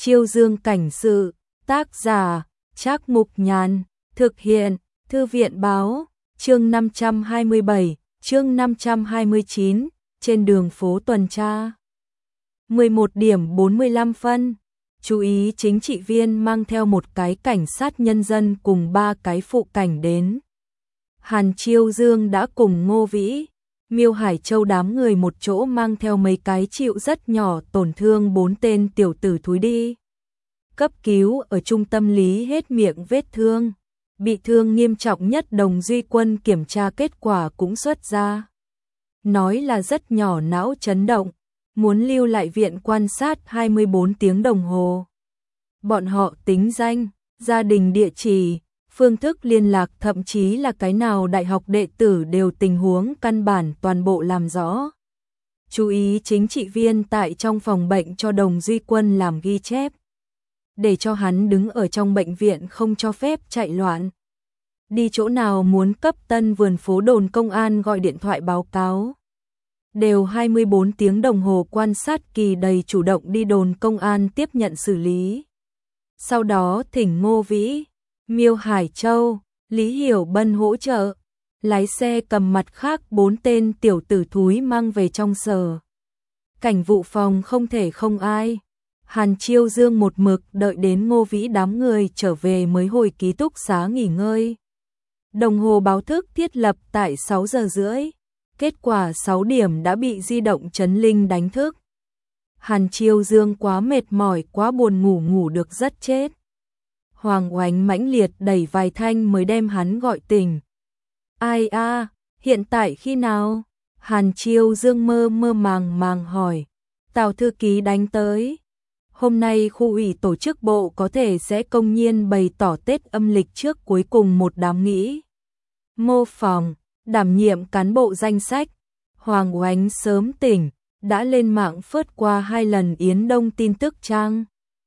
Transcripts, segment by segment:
Chiêu Dương cảnh sự, tác giả, Trác Mục Nhàn, thực hiện, Thư viện báo, chương 527, chương 529, trên đường phố tuần tra. 11 điểm 45 phân, chú ý chính trị viên mang theo một cái cảnh sát nhân dân cùng 3 cái phụ cảnh đến. Hàn Chiêu Dương đã cùng Ngô Vĩ, Miêu Hải Châu đám người một chỗ mang theo mấy cái chịu rất nhỏ tổn thương 4 tên tiểu tử thúi đi. Cấp cứu ở trung tâm lý hết miệng vết thương. Bị thương nghiêm trọng nhất Đồng Duy Quân kiểm tra kết quả cũng xuất ra. Nói là rất nhỏ não chấn động, muốn lưu lại viện quan sát 24 tiếng đồng hồ. Bọn họ tính danh, gia đình địa chỉ, phương thức liên lạc thậm chí là cái nào đại học đệ tử đều tình huống căn bản toàn bộ làm rõ. Chú ý chính trị viên tại trong phòng bệnh cho Đồng Duy Quân làm ghi chép. Để cho hắn đứng ở trong bệnh viện không cho phép chạy loạn. Đi chỗ nào muốn cấp Tân Vườn phố đồn công an gọi điện thoại báo cáo. Đều 24 tiếng đồng hồ quan sát kỳ đầy chủ động đi đồn công an tiếp nhận xử lý. Sau đó thỉnh Ngô Vĩ, Miêu Hải Châu, Lý Hiểu Bân hỗ trợ. Lái xe cầm mặt khác 4 tên tiểu tử thúi mang về trong sở. Cảnh vụ phòng không thể không ai. Hàn Chiêu Dương một mực đợi đến Ngô Vĩ đám người trở về mới hồi ký túc xá nghỉ ngơi. Đồng hồ báo thức thiết lập tại 6 giờ rưỡi. Kết quả 6 điểm đã bị di động chấn linh đánh thức. Hàn Chiêu Dương quá mệt mỏi, quá buồn ngủ được rất chết. Hoàng Oánh mãnh liệt đẩy vài thanh mới đem hắn gọi tỉnh. Ai a, hiện tại khi nào? Hàn Chiêu Dương mơ màng hỏi. Tào thư ký đánh tới. Hôm nay khu ủy tổ chức bộ có thể sẽ công nhiên bày tỏ Tết âm lịch trước cuối cùng một đám nghĩ. Mô Phòng, đảm nhiệm cán bộ danh sách. Hoàng Oánh sớm tỉnh, đã lên mạng phớt qua 2 lần Yến Đông tin tức trang.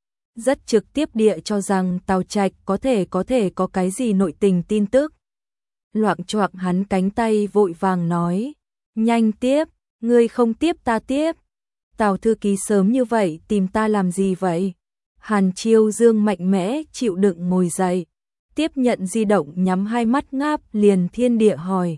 Rất trực tiếp địa cho rằng Tào Trạch có thể có cái gì nội tình tin tức. Loạng choạng hắn cánh tay vội vàng nói. Nhanh tiếp, ngươi không tiếp ta tiếp. Tào thư ký sớm như vậy tìm ta làm gì vậy? Hàn Chiêu Dương mạnh mẽ chịu đựng ngồi dậy. Tiếp nhận di động nhắm hai mắt ngáp liền thiên địa hỏi.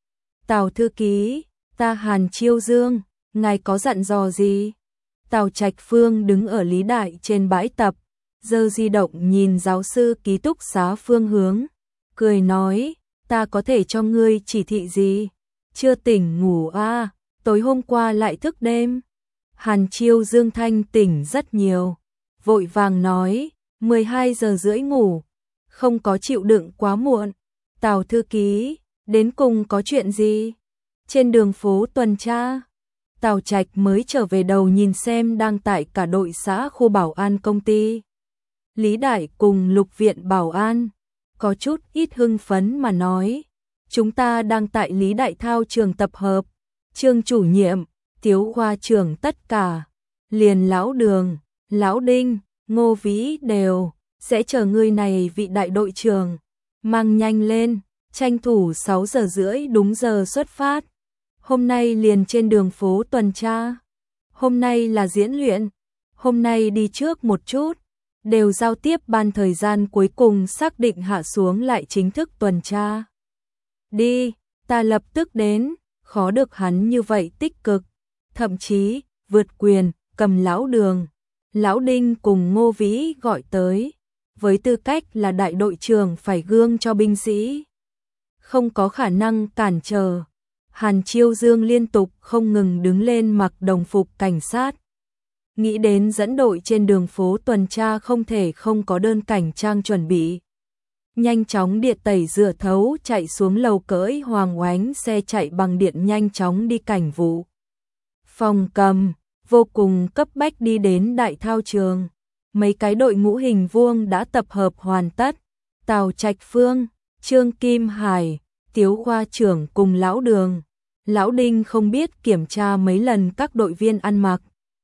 Tào thư ký, ta Hàn Chiêu Dương, ngài có dặn dò gì? Tào Trạch Phương đứng ở Lý Đại trên bãi tập, giơ di động nhìn giáo sư ký túc xá phương hướng. Cười nói, ta có thể cho ngươi chỉ thị gì? Chưa tỉnh ngủ à, tối hôm qua lại thức đêm. Hàn Chiêu Dương thanh tỉnh rất nhiều, vội vàng nói, 12 giờ rưỡi ngủ, không có chịu đựng quá muộn. Tào thư ký, đến cùng có chuyện gì? Trên đường phố tuần tra, Tào Trạch mới trở về đầu nhìn xem đang tại cả đội xã khu bảo an công ty. Lý Đại cùng Lục viện bảo an, có chút ít hưng phấn mà nói, chúng ta đang tại Lý Đại thao trường tập hợp, Trương chủ nhiệm, Tiếu khoa trưởng tất cả, liền Lão Đường, Lão Đinh, Ngô Vĩ đều sẽ chờ người này vị đại đội trưởng, mang nhanh lên, tranh thủ 6 giờ rưỡi đúng giờ xuất phát. Hôm nay liền trên đường phố tuần tra, hôm nay là diễn luyện, hôm nay đi trước một chút, đều giao tiếp ban thời gian cuối cùng xác định hạ xuống lại chính thức tuần tra. Đi, ta lập tức đến, khó được hắn như vậy tích cực. Thậm chí, vượt quyền, cầm Lão Đường, Lão Đinh cùng Ngô Vĩ gọi tới. Với tư cách là đại đội trưởng phải gương cho binh sĩ. Không có khả năng cản trở. Hàn Chiêu Dương liên tục không ngừng đứng lên mặc đồng phục cảnh sát. Nghĩ đến dẫn đội trên đường phố tuần tra không thể không có đơn cảnh trang chuẩn bị. Nhanh chóng điện tẩy rửa thấu chạy xuống lầu cưỡi Hoàng Oánh xe chạy bằng điện nhanh chóng đi cảnh vụ. Phòng cầm, vô cùng cấp bách đi đến đại thao trường. Mấy cái đội ngũ hình vuông đã tập hợp hoàn tất. Tào Trạch Phương, Trương Kim Hải, Tiếu khoa trưởng cùng Lão Đường. Lão Đinh không biết kiểm tra mấy lần các đội viên ăn mặc.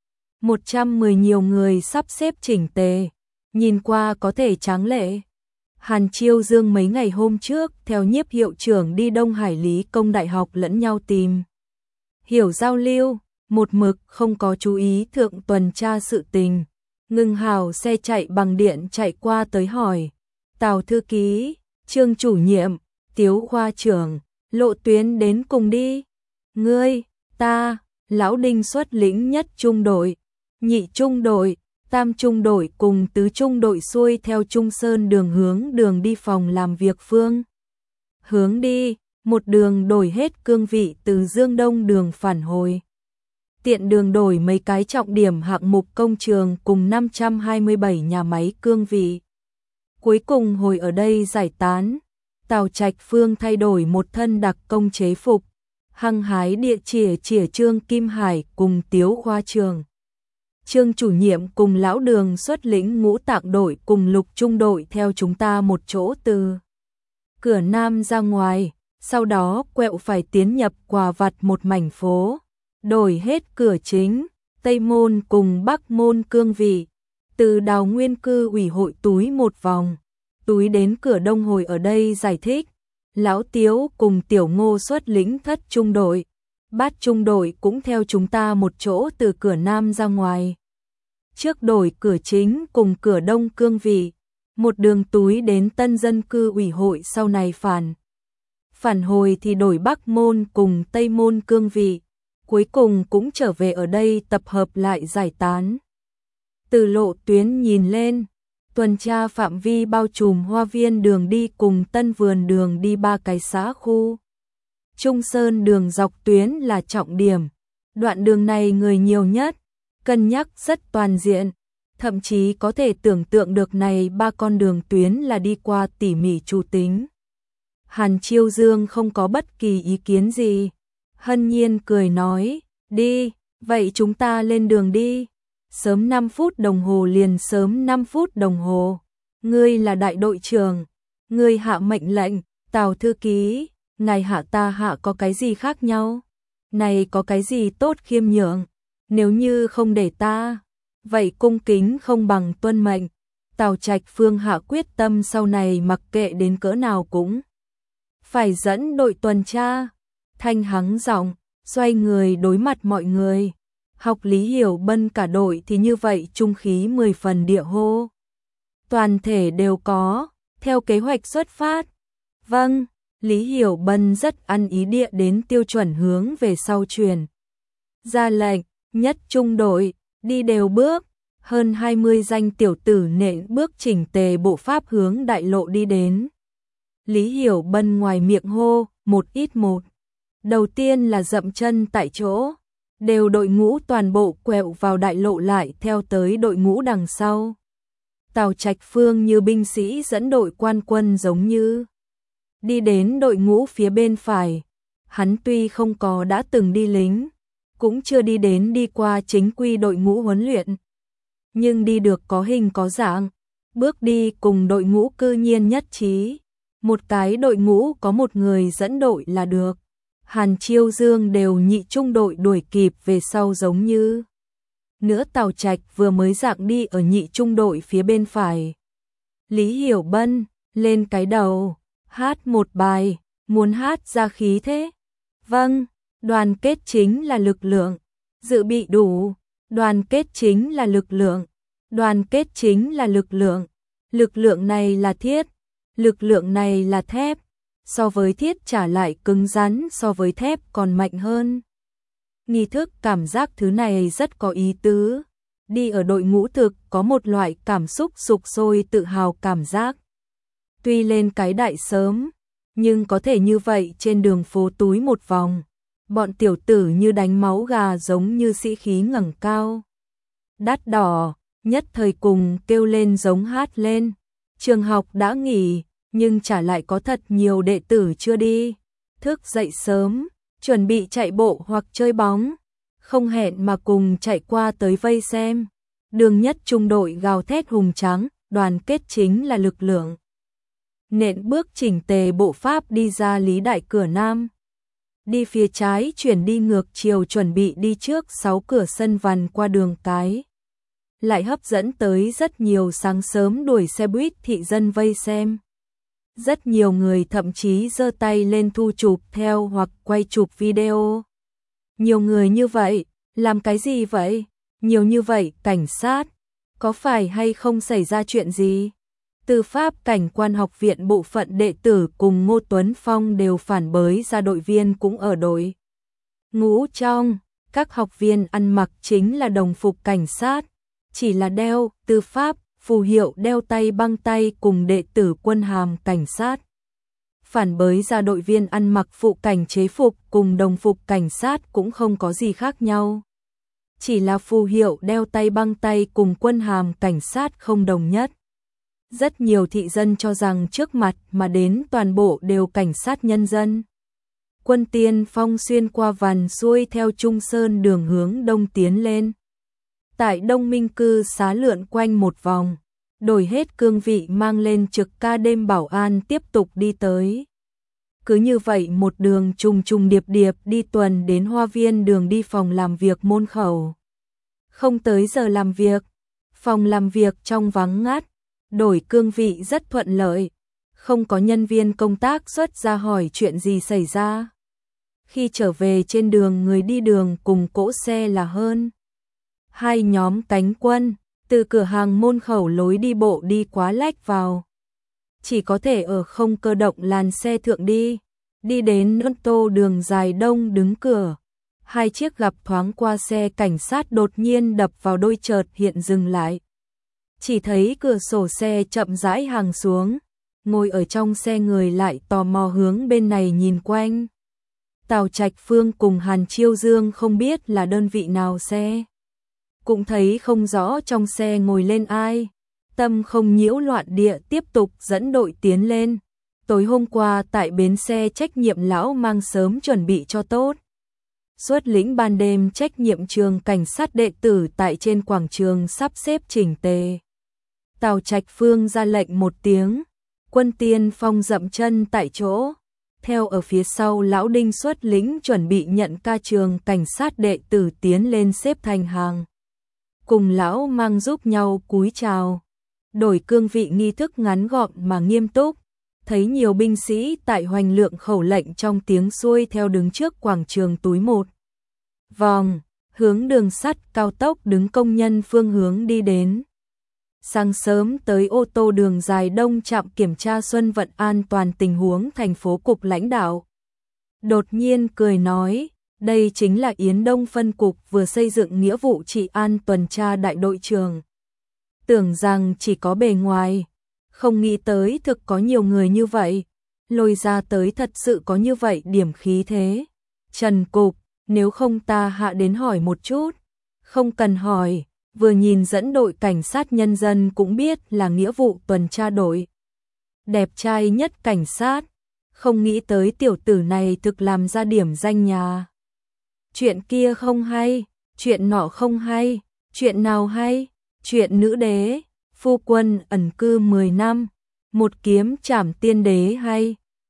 110 nhiều người sắp xếp chỉnh tề, nhìn qua có thể tráng lệ. Hàn Chiêu Dương mấy ngày hôm trước theo nhiếp hiệu trưởng đi Đông Hải Lý Công Đại học lẫn nhau tìm hiểu giao lưu, một mực không có chú ý thượng tuần tra sự tình. Ngưng hào xe chạy bằng điện chạy qua tới hỏi. Tào thư ký, Trương chủ nhiệm, Tiếu khoa trưởng, lộ tuyến đến cùng đi. Ngươi, ta, Lão Đinh xuất lĩnh nhất trung đội, nhị trung đội, tam trung đội cùng tứ trung đội xuôi theo Trung Sơn đường hướng đường đi phòng làm việc phương. Hướng đi, một đường đổi hết cương vị từ Dương Đông đường phản hồi. Tiện đường đổi mấy cái trọng điểm hạng mục công trường cùng 527 nhà máy cương vị. Cuối cùng hồi ở đây giải tán, Tào Trạch Phương thay đổi một thân đặc công chế phục, hăng hái địa chỉa Trương Kim Hải cùng Tiếu khoa trường. Trương chủ nhiệm cùng Lão Đường xuất lĩnh ngũ tạng đội cùng lục trung đội theo chúng ta một chỗ từ cửa Nam ra ngoài, sau đó quẹo phải tiến nhập Quà Vặt một mảnh phố, đổi hết cửa chính, Tây Môn cùng Bắc Môn cương vị, từ Đào Nguyên cư ủy hội túi một vòng, túi đến cửa Đông hồi ở đây giải thích. Lão Tiếu cùng Tiểu Ngô xuất lĩnh thất trung đội, bát trung đội cũng theo chúng ta một chỗ từ cửa Nam ra ngoài. Trước đổi cửa chính cùng cửa Đông cương vị, một đường túi đến tân dân cư ủy hội, sau này phản hồi thì đổi Bắc Môn cùng Tây Môn cương vị, cuối cùng cũng trở về ở đây tập hợp lại giải tán. Từ lộ tuyến nhìn lên, tuần tra phạm vi bao trùm Hoa Viên đường đi cùng Tân Vườn đường đi 3 cái xã khu. Trung Sơn đường dọc tuyến là trọng điểm, đoạn đường này người nhiều nhất, cân nhắc rất toàn diện, thậm chí có thể tưởng tượng được này 3 con đường tuyến là đi qua tỉ mỉ chủ tính. Hàn Chiêu Dương không có bất kỳ ý kiến gì, hân nhiên cười nói, đi, vậy chúng ta lên đường đi. Sớm 5 phút đồng hồ liền sớm 5 phút đồng hồ. Ngươi là đại đội trưởng, ngươi hạ mệnh lệnh, Tào thư ký, ngài hạ ta hạ có cái gì khác nhau? Này có cái gì tốt khiêm nhượng? Nếu như không để ta, vậy cung kính không bằng tuân mệnh. Tào Trạch Phương hạ quyết tâm sau này mặc kệ đến cỡ nào cũng phải dẫn đội tuần tra. Thanh hắng giọng, xoay người đối mặt mọi người. Học Lý Hiểu Bân cả đội thì như vậy trung khí 10 phần địa hô. Toàn thể đều có, theo kế hoạch xuất phát. Vâng, Lý Hiểu Bân rất ăn ý địa đến tiêu chuẩn hướng về sau truyền. Ra lệnh, nhất trung đội, đi đều bước, hơn 20 danh tiểu tử nện bước chỉnh tề bộ pháp hướng đại lộ đi đến. Lý Hiểu Bân ngoài miệng hô, một ít một. Đầu tiên là dậm chân tại chỗ. Đều đội ngũ toàn bộ quẹo vào đại lộ lại theo tới đội ngũ đằng sau. Tào Trạch Phương như binh sĩ dẫn đội quan quân giống như đi đến đội ngũ phía bên phải. Hắn tuy không có đã từng đi lính, cũng chưa đi đến đi qua chính quy đội ngũ huấn luyện, nhưng đi được có hình có dạng, bước đi cùng đội ngũ cư nhiên nhất trí. Một cái đội ngũ có một người dẫn đội là được. Hàn Chiêu Dương đều nhị trung đội đuổi kịp về sau giống như. Nữa Tào Trạch vừa mới dạng đi ở nhị trung đội phía bên phải. Lý Hiểu Bân, lên cái đầu, hát một bài, muốn hát ra khí thế. Vâng, đoàn kết chính là lực lượng, dự bị đủ, đoàn kết chính là lực lượng, đoàn kết chính là lực lượng này là thiết, lực lượng này là thép. So với thiết trả lại cứng rắn, so với thép còn mạnh hơn. Nghi thức cảm giác thứ này rất có ý tứ. Đi ở đội ngũ thực có một loại cảm xúc sục sôi tự hào cảm giác. Tuy lên cái đại sớm, nhưng có thể như vậy trên đường phố túi một vòng. Bọn tiểu tử như đánh máu gà giống như sĩ khí ngẩng cao. Đắt đỏ, nhất thời cùng kêu lên giống hát lên. Trường học đã nghỉ. Nhưng trả lại có thật nhiều đệ tử chưa đi, thức dậy sớm, chuẩn bị chạy bộ hoặc chơi bóng, không hẹn mà cùng chạy qua tới vây xem. Đường nhất trung đội gào thét hùng tráng, đoàn kết chính là lực lượng. Nện bước chỉnh tề bộ pháp đi ra Lý Đại cửa Nam. Đi phía trái chuyển đi ngược chiều chuẩn bị đi trước 6 cửa sân vằn qua đường cái. Lại hấp dẫn tới rất nhiều sáng sớm đuổi xe buýt thị dân vây xem. Rất nhiều người thậm chí giơ tay lên thu chụp theo hoặc quay chụp video. Nhiều người như vậy, làm cái gì vậy? Nhiều như vậy cảnh sát, có phải hay không xảy ra chuyện gì? Tư pháp cảnh quan học viện bộ phận đệ tử cùng Ngô Tuấn Phong đều phản bới ra đội viên cũng ở đội ngũ trong. Các học viên ăn mặc chính là đồng phục cảnh sát, chỉ là đeo tư pháp, phù hiệu đeo tay băng tay cùng đệ tử quân hàm cảnh sát. Phản bới ra đội viên ăn mặc phụ cảnh chế phục cùng đồng phục cảnh sát cũng không có gì khác nhau. Chỉ là phù hiệu đeo tay băng tay cùng quân hàm cảnh sát không đồng nhất. Rất nhiều thị dân cho rằng trước mặt mà đến toàn bộ đều cảnh sát nhân dân. Quân tiên phong xuyên qua vằn xuôi theo Trung Sơn đường hướng đông tiến lên. Tại Đông Minh cư xá lượn quanh một vòng, đổi hết cương vị mang lên trực ca đêm bảo an tiếp tục đi tới. Cứ như vậy một đường trùng trùng điệp điệp đi tuần đến Hoa Viên đường đi phòng làm việc môn khẩu. Không tới giờ làm việc, phòng làm việc trong vắng ngắt, đổi cương vị rất thuận lợi. Không có nhân viên công tác xuất ra hỏi chuyện gì xảy ra. Khi trở về trên đường người đi đường cùng cỗ xe là hơn. Hai nhóm cánh quân, từ cửa hàng môn khẩu lối đi bộ đi quá lách vào. Chỉ có thể ở không cơ động làn xe thượng đi đến ô tô đường dài đông đứng cửa. Hai chiếc gặp thoáng qua xe cảnh sát đột nhiên đập vào đôi chợt hiện dừng lại. Chỉ thấy cửa sổ xe chậm rãi hàng xuống, ngồi ở trong xe người lại tò mò hướng bên này nhìn quanh. Tào Trạch Phương cùng Hàn Chiêu Dương không biết là đơn vị nào xe. Cũng thấy không rõ trong xe ngồi lên ai. Tâm không nhiễu loạn địa tiếp tục dẫn đội tiến lên. Tối hôm qua tại bến xe trách nhiệm lão mang sớm chuẩn bị cho tốt. Xuất lĩnh ban đêm trách nhiệm trường cảnh sát đệ tử tại trên quảng trường sắp xếp chỉnh tề. Tào Trạch Phương ra lệnh một tiếng, quân tiên phong dậm chân tại chỗ. Theo ở phía sau lão Đinh xuất lĩnh chuẩn bị nhận ca trường cảnh sát đệ tử tiến lên xếp thành hàng. Cùng lão mang giúp nhau cúi chào. Đổi cương vị nghi thức ngắn gọn mà nghiêm túc. Thấy nhiều binh sĩ tại hoành lượng khẩu lệnh trong tiếng xuôi theo đứng trước quảng trường túi một vòng, hướng đường sắt cao tốc đứng công nhân phương hướng đi đến. Sáng sớm tới ô tô đường dài đông trạm kiểm tra Xuân Vận an toàn tình huống thành phố cục lãnh đạo. Đột nhiên cười nói, đây chính là Yến Đông phân cục vừa xây dựng nghĩa vụ trị an tuần tra đại đội trưởng. Tưởng rằng chỉ có bề ngoài, không nghĩ tới thực có nhiều người như vậy, lôi ra tới thật sự có như vậy điểm khí thế. Trần cục, nếu không ta hạ đến hỏi một chút. Không cần hỏi, vừa nhìn dẫn đội cảnh sát nhân dân cũng biết là nghĩa vụ tuần tra đội. Đẹp trai nhất cảnh sát, không nghĩ tới tiểu tử này thực làm ra điểm danh nhà. Chuyện kia không hay, chuyện nọ không hay, chuyện nào hay, chuyện nữ đế, phu quân ẩn cư 10 năm, một kiếm trảm tiên đế hay.